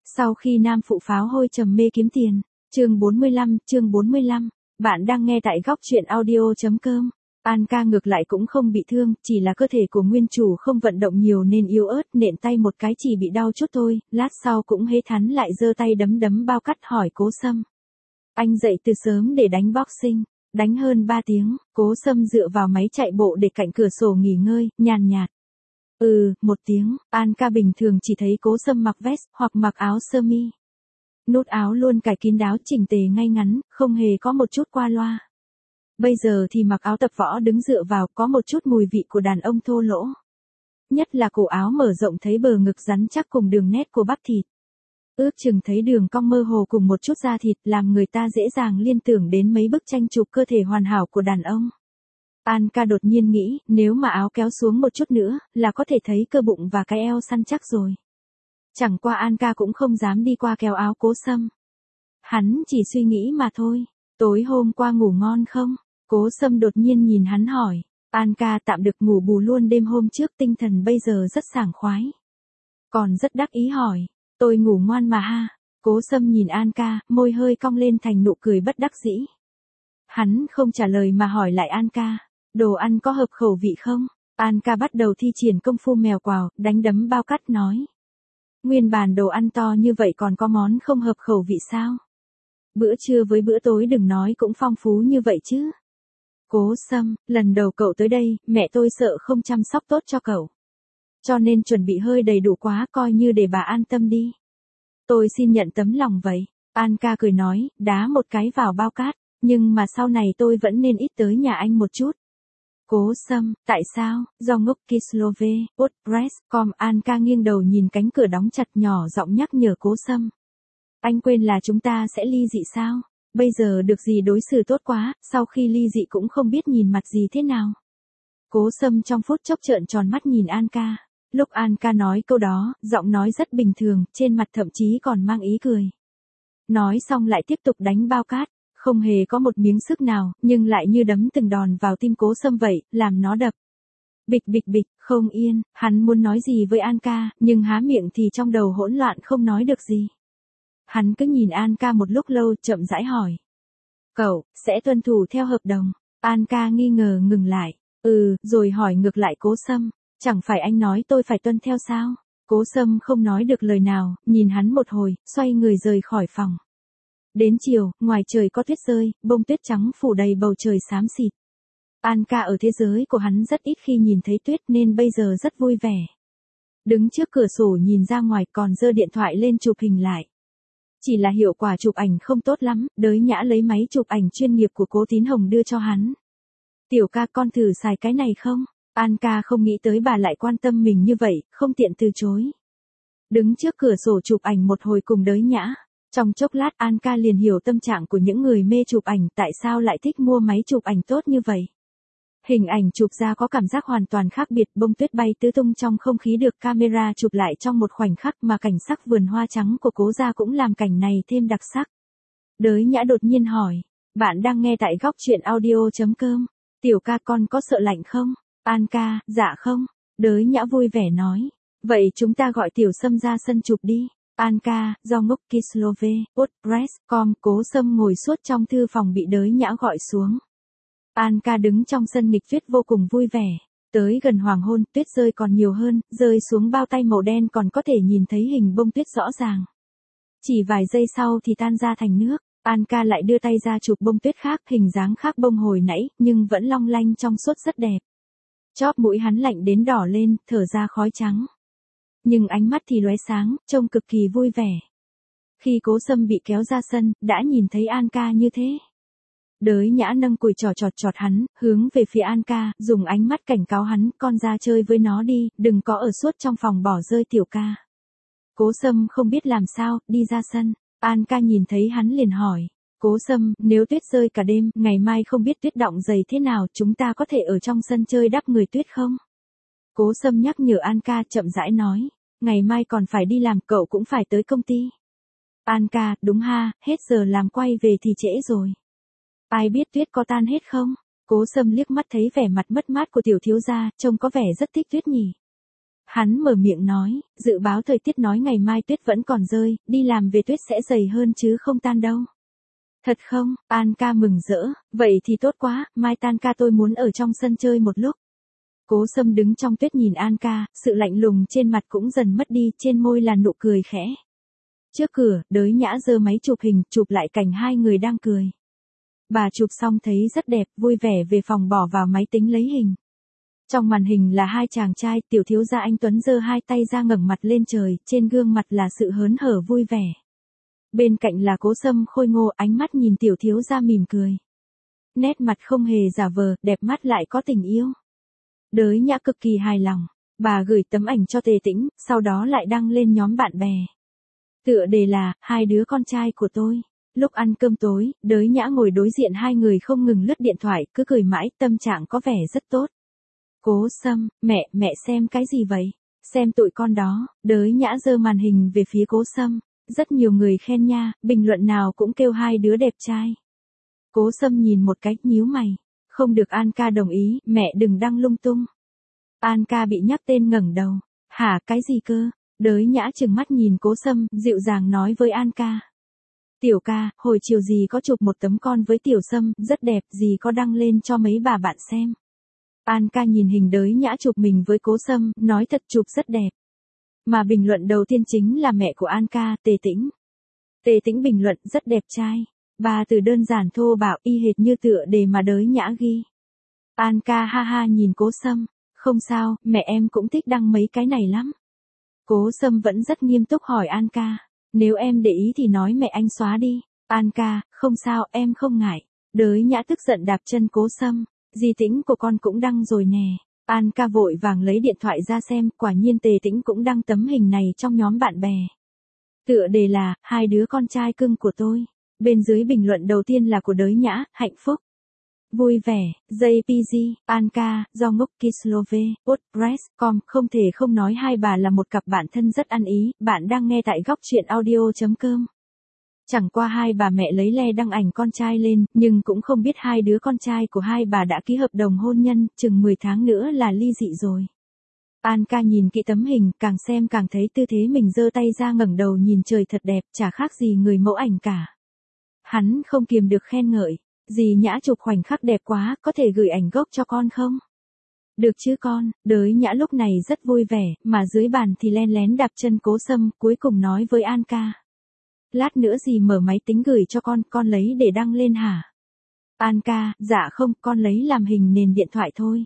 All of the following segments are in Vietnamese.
Sau khi nam phụ pháo hôi trầm mê kiếm tiền. Chương 45. Bạn đang nghe tại góc truyện audio.com. An ca ngược lại cũng không bị thương, chỉ là cơ thể của nguyên chủ không vận động nhiều nên yếu ớt, nện tay một cái chỉ bị đau chút thôi, lát sau cũng hế thắn lại giơ tay đấm bao cắt hỏi Cố Sâm. Anh dậy từ sớm để đánh boxing, đánh hơn 3 tiếng, Cố Sâm dựa vào máy chạy bộ để cạnh cửa sổ nghỉ ngơi, nhàn nhạt. 1 tiếng, An ca bình thường chỉ thấy Cố Sâm mặc vest hoặc mặc áo sơ mi. Nút áo luôn cài kín đáo chỉnh tề ngay ngắn, không hề có một chút qua loa. Bây giờ thì mặc áo tập võ đứng dựa vào có một chút mùi vị của đàn ông thô lỗ. Nhất là cổ áo mở rộng thấy bờ ngực rắn chắc cùng đường nét của bắp thịt. Ước chừng thấy đường cong mơ hồ cùng một chút da thịt làm người ta dễ dàng liên tưởng đến mấy bức tranh chụp cơ thể hoàn hảo của đàn ông. An ca đột nhiên nghĩ nếu mà áo kéo xuống một chút nữa là có thể thấy cơ bụng và cái eo săn chắc rồi. Chẳng qua An ca cũng không dám đi qua kéo áo Cố Sâm. Hắn chỉ suy nghĩ mà thôi. Tối hôm qua ngủ ngon không? Cố Sâm đột nhiên nhìn hắn hỏi. An ca tạm được ngủ bù luôn đêm hôm trước, tinh thần bây giờ rất sảng khoái. Còn rất đắc ý hỏi. Tôi ngủ ngoan mà ha. Cố Sâm nhìn An ca, môi hơi cong lên thành nụ cười bất đắc dĩ. Hắn không trả lời mà hỏi lại An ca. Đồ ăn có hợp khẩu vị không? An ca bắt đầu thi triển công phu mèo quào, đánh đấm bao cắt nói. Nguyên bàn đồ ăn to như vậy còn có món không hợp khẩu vị sao? Bữa trưa với bữa tối đừng nói cũng phong phú như vậy chứ. Cố Sâm, lần đầu cậu tới đây, mẹ tôi sợ không chăm sóc tốt cho cậu. Cho nên chuẩn bị hơi đầy đủ quá, coi như để bà an tâm đi. Tôi xin nhận tấm lòng vậy. An ca cười nói, đá một cái vào bao cát, nhưng mà sau này tôi vẫn nên ít tới nhà anh một chút. Cố Sâm, tại sao? Do ngốc Kislove, Podpress.com. An ca nghiêng đầu nhìn cánh cửa đóng chặt, nhỏ giọng nhắc nhở Cố Sâm. Anh quên là chúng ta sẽ ly dị sao? Bây giờ được gì đối xử tốt quá, sau khi ly dị cũng không biết nhìn mặt gì thế nào. Cố Sâm trong phút chốc trợn tròn mắt nhìn An ca. Lúc An ca nói câu đó, giọng nói rất bình thường, trên mặt thậm chí còn mang ý cười. Nói xong lại tiếp tục đánh bao cát. Không hề có một miếng sức nào, nhưng lại như đấm từng đòn vào tim Cố Sâm vậy, làm nó đập. Bịch, không yên, hắn muốn nói gì với An ca, nhưng há miệng thì trong đầu hỗn loạn không nói được gì. Hắn cứ nhìn An ca một lúc lâu, chậm rãi hỏi. Cậu, sẽ tuân thủ theo hợp đồng? An ca nghi ngờ ngừng lại. Rồi hỏi ngược lại Cố Sâm. Chẳng phải anh nói tôi phải tuân theo sao? Cố Sâm không nói được lời nào, nhìn hắn một hồi, xoay người rời khỏi phòng. Đến chiều, ngoài trời có tuyết rơi, bông tuyết trắng phủ đầy bầu trời xám xịt. An ca ở thế giới của hắn rất ít khi nhìn thấy tuyết nên bây giờ rất vui vẻ. Đứng trước cửa sổ nhìn ra ngoài còn giơ điện thoại lên chụp hình lại. Chỉ là hiệu quả chụp ảnh không tốt lắm, Đới Nhã lấy máy chụp ảnh chuyên nghiệp của Cố Tín Hồng đưa cho hắn. Tiểu ca, con thử xài cái này không? An ca không nghĩ tới bà lại quan tâm mình như vậy, không tiện từ chối. Đứng trước cửa sổ chụp ảnh một hồi cùng Đới Nhã. Trong chốc lát An ca liền hiểu tâm trạng của những người mê chụp ảnh, tại sao lại thích mua máy chụp ảnh tốt như vậy. Hình ảnh chụp ra có cảm giác hoàn toàn khác biệt, bông tuyết bay tứ tung trong không khí được camera chụp lại trong một khoảnh khắc, mà cảnh sắc vườn hoa trắng của Cố gia cũng làm cảnh này thêm đặc sắc. Đới Nhã đột nhiên hỏi, bạn đang nghe tại góc truyện audio.com. Tiểu ca, con có sợ lạnh không? An ca, dạ không. Đới Nhã vui vẻ nói, vậy chúng ta gọi Tiểu Sâm ra sân chụp đi. An ca, do ngốc Kislove, Podpress.com. Cố Sâm ngồi suốt trong thư phòng bị Đới Nhã gọi xuống. An ca đứng trong sân nghịch tuyết vô cùng vui vẻ. Tới gần hoàng hôn, tuyết rơi còn nhiều hơn, rơi xuống bao tay màu đen còn có thể nhìn thấy hình bông tuyết rõ ràng. Chỉ vài giây sau thì tan ra thành nước. An ca lại đưa tay ra chụp bông tuyết khác, hình dáng khác bông hồi nãy, nhưng vẫn long lanh trong suốt rất đẹp. Chóp mũi hắn lạnh đến đỏ lên, thở ra khói trắng. Nhưng ánh mắt thì lóe sáng, trông cực kỳ vui vẻ. Khi Cố Sâm bị kéo ra sân, đã nhìn thấy An ca như thế. Đới Nhã nâng cùi chọt hắn, hướng về phía An ca, dùng ánh mắt cảnh cáo hắn, con ra chơi với nó đi, đừng có ở suốt trong phòng bỏ rơi tiểu ca. Cố Sâm không biết làm sao, đi ra sân. An ca nhìn thấy hắn liền hỏi. Cố Sâm, nếu tuyết rơi cả đêm, ngày mai không biết tuyết đọng dày thế nào, chúng ta có thể ở trong sân chơi đắp người tuyết không? Cố Sâm nhắc nhở An ca, chậm rãi nói. Ngày mai còn phải đi làm, cậu cũng phải tới công ty. An ca, đúng ha, hết giờ làm quay về thì trễ rồi. Ai biết tuyết có tan hết không? Cố Sâm liếc mắt thấy vẻ mặt mất mát của tiểu thiếu gia, trông có vẻ rất thích tuyết nhỉ. Hắn mở miệng nói, dự báo thời tiết nói ngày mai tuyết vẫn còn rơi, đi làm về tuyết sẽ dày hơn chứ không tan đâu. Thật không? An ca mừng rỡ, vậy thì tốt quá, mai tan ca tôi muốn ở trong sân chơi một lúc. Cố Sâm đứng trong tuyết nhìn An ca, sự lạnh lùng trên mặt cũng dần mất đi, trên môi là nụ cười khẽ. Trước cửa, Đới Nhã giơ máy chụp hình, chụp lại cảnh hai người đang cười. Bà chụp xong thấy rất đẹp, vui vẻ về phòng bỏ vào máy tính lấy hình. Trong màn hình là hai chàng trai, tiểu thiếu gia anh Tuấn giơ hai tay ra ngẩng mặt lên trời, trên gương mặt là sự hớn hở vui vẻ. Bên cạnh là Cố Sâm khôi ngô, ánh mắt nhìn tiểu thiếu gia mỉm cười. Nét mặt không hề giả vờ, đẹp mắt lại có tình yêu. Đới Nhã cực kỳ hài lòng, bà gửi tấm ảnh cho Tề Tĩnh, sau đó lại đăng lên nhóm bạn bè. Tựa đề là, hai đứa con trai của tôi. Lúc ăn cơm tối, Đới Nhã ngồi đối diện hai người không ngừng lướt điện thoại, cứ cười mãi, tâm trạng có vẻ rất tốt. Cố Sâm, mẹ xem cái gì vậy? Xem tụi con đó. Đới Nhã giơ màn hình về phía Cố Sâm. Rất nhiều người khen nha, bình luận nào cũng kêu hai đứa đẹp trai. Cố Sâm nhìn một cái, nhíu mày. Không được, An ca đồng ý, mẹ đừng đăng lung tung. An ca bị nhắc tên ngẩng đầu. Hả, cái gì cơ? Đới Nhã trừng mắt nhìn Cố Sâm, dịu dàng nói với An ca. Tiểu ca, hồi chiều dì có chụp một tấm con với Tiểu Sâm, rất đẹp, dì có đăng lên cho mấy bà bạn xem. An ca nhìn hình Đới Nhã chụp mình với Cố Sâm, nói thật chụp rất đẹp. Mà bình luận đầu tiên chính là mẹ của An ca, Tề Tĩnh. Tề Tĩnh bình luận rất đẹp trai. Ba từ đơn giản thô bạo y hệt như tựa đề mà Đới Nhã ghi. An ca ha ha nhìn Cố Sâm, không sao, mẹ em cũng thích đăng mấy cái này lắm. Cố Sâm vẫn rất nghiêm túc hỏi An ca, nếu em để ý thì nói mẹ anh xóa đi. An ca, không sao, em không ngại. Đới Nhã tức giận đạp chân Cố Sâm, dì Tĩnh của con cũng đăng rồi nè. An ca vội vàng lấy điện thoại ra xem, quả nhiên Tề Tĩnh cũng đăng tấm hình này trong nhóm bạn bè. Tựa đề là, hai đứa con trai cưng của tôi. Bên dưới bình luận đầu tiên là của Đới Nhã, hạnh phúc. Vui vẻ, JPG, An ca, do ngốc Kislove, Postpress.com, không thể không nói hai bà là một cặp bạn thân rất ăn ý, bạn đang nghe tại góc truyện audio.com. Chẳng qua hai bà mẹ lấy le đăng ảnh con trai lên, nhưng cũng không biết hai đứa con trai của hai bà đã ký hợp đồng hôn nhân, chừng 10 tháng nữa là ly dị rồi. An ca nhìn kỹ tấm hình, càng xem càng thấy tư thế mình giơ tay ra ngẩng đầu nhìn trời thật đẹp, chả khác gì người mẫu ảnh cả. Hắn không kiềm được khen ngợi, dì Nhã chụp khoảnh khắc đẹp quá, có thể gửi ảnh gốc cho con không? Được chứ con. Đới Nhã lúc này rất vui vẻ, mà dưới bàn thì len lén đạp chân Cố Sâm, cuối cùng nói với An ca. Lát nữa dì mở máy tính gửi cho con lấy để đăng lên hả? An ca, dạ không, con lấy làm hình nền điện thoại thôi.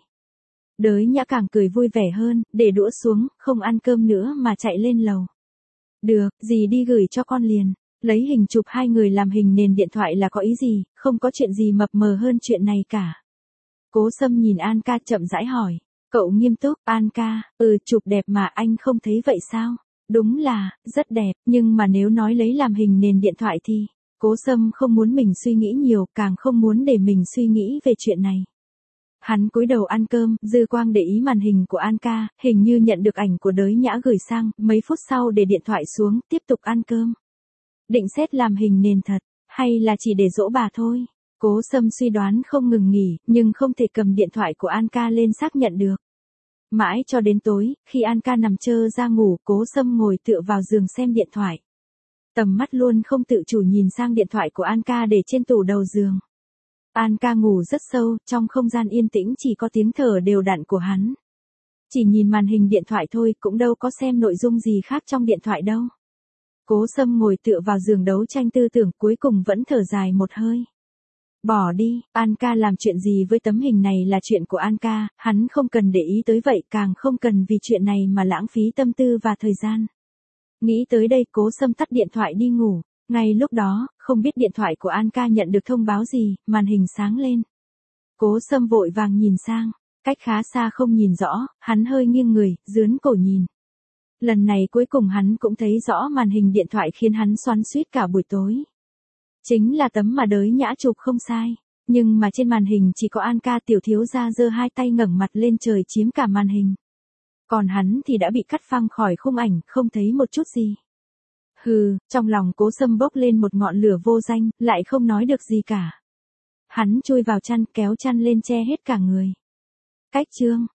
Đới Nhã càng cười vui vẻ hơn, để đũa xuống, không ăn cơm nữa mà chạy lên lầu. Được, dì đi gửi cho con liền. Lấy hình chụp hai người làm hình nền điện thoại là có ý gì, không có chuyện gì mập mờ hơn chuyện này cả. Cố Sâm nhìn An ca chậm rãi hỏi. Cậu nghiêm túc, An ca, chụp đẹp mà anh không thấy vậy sao? Đúng là, rất đẹp, nhưng mà nếu nói lấy làm hình nền điện thoại thì, Cố Sâm không muốn mình suy nghĩ nhiều, càng không muốn để mình suy nghĩ về chuyện này. Hắn cúi đầu ăn cơm, dư quang để ý màn hình của An ca, hình như nhận được ảnh của Đới Nhã gửi sang, mấy phút sau để điện thoại xuống, tiếp tục ăn cơm. Định xét làm hình nền thật, hay là chỉ để dỗ bà thôi? Cố Sâm suy đoán không ngừng nghỉ, nhưng không thể cầm điện thoại của An ca lên xác nhận được. Mãi cho đến tối, khi An ca nằm trơ ra ngủ, Cố Sâm ngồi tựa vào giường xem điện thoại. Tầm mắt luôn không tự chủ nhìn sang điện thoại của An ca để trên tủ đầu giường. An ca ngủ rất sâu, trong không gian yên tĩnh chỉ có tiếng thở đều đặn của hắn. Chỉ nhìn màn hình điện thoại thôi, cũng đâu có xem nội dung gì khác trong điện thoại đâu. Cố Sâm ngồi tựa vào giường đấu tranh tư tưởng, cuối cùng vẫn thở dài một hơi. Bỏ đi, An ca làm chuyện gì với tấm hình này là chuyện của An ca, hắn không cần để ý tới vậy, càng không cần vì chuyện này mà lãng phí tâm tư và thời gian. Nghĩ tới đây, Cố Sâm tắt điện thoại đi ngủ. Ngay lúc đó, không biết điện thoại của An ca nhận được thông báo gì, màn hình sáng lên. Cố Sâm vội vàng nhìn sang, cách khá xa không nhìn rõ, hắn hơi nghiêng người, dướn cổ nhìn. Lần này cuối cùng hắn cũng thấy rõ màn hình điện thoại khiến hắn xoắn xuýt cả buổi tối. Chính là tấm mà Đới Nhã chụp không sai, nhưng mà trên màn hình chỉ có An ca tiểu thiếu gia giơ hai tay ngẩng mặt lên trời chiếm cả màn hình. Còn hắn thì đã bị cắt phăng khỏi khung ảnh, không thấy một chút gì. Hừ, trong lòng Cố Sâm bốc lên một ngọn lửa vô danh, lại không nói được gì cả. Hắn chui vào chăn, kéo chăn lên che hết cả người. Cách chương